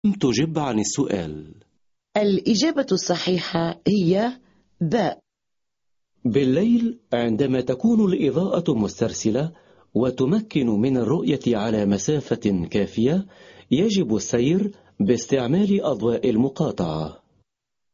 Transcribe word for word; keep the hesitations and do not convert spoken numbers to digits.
تجب عن السؤال. الإجابة الصحيحة هي باء. بالليل عندما تكون الإضاءة مسترسلة وتمكن من الرؤية على مسافة كافية، يجب السير باستعمال أضواء المقاطعة.